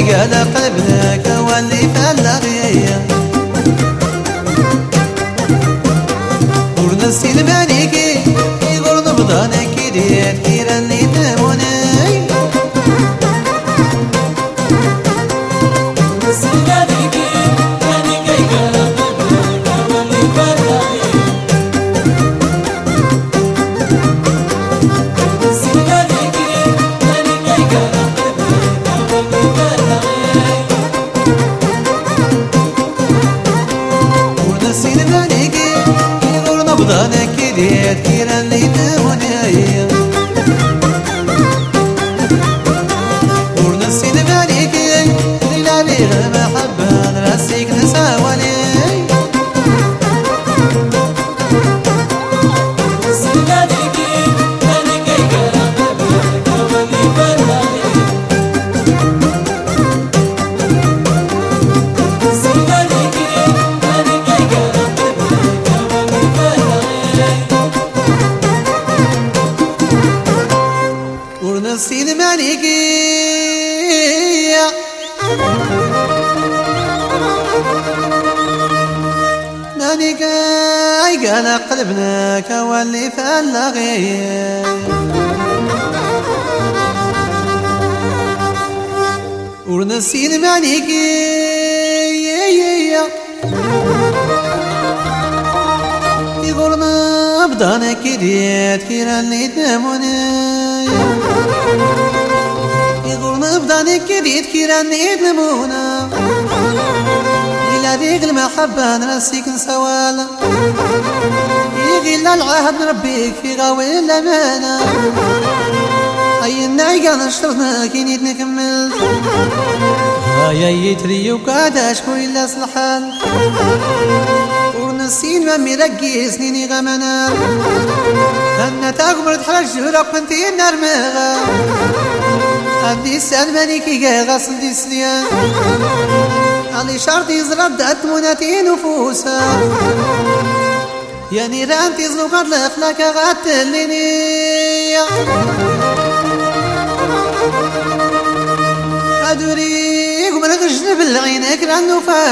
قال قلبك واللي فلغي ورنسي المانيكي يقول نبضانك دير كيراني تموني نبضانك دير كيراني تموني ورنسي المانيكي ليلة بيغ محبة نرسيك نساواني ورنسي المانيكي مانيكي قال قلبنا كواللي فلغي ورنسي المانيكي يقولنا بدانك ديت كيراني تموني يقولنا بدانك ديت كيراني تمونا إلى ذيك المحبة نرسيك نسوالا يغيل العهد نربيك في غاوي الأمانة أي النعيقة نشرنا كينيت نكمل هيا يتري وكادا شكو إلا صلحان ورنسين مامي رقي سنيني غمنا أنا تاقمر تحرج جهرق بنتي النرمغة أبدي سلماني كي غاصل دي سنيان علي شرطي زرد أتمونتي نفوسا يعني رانتي زلوقات لأخلاك غاتليني أدوريك من غجن بالعينك لأنه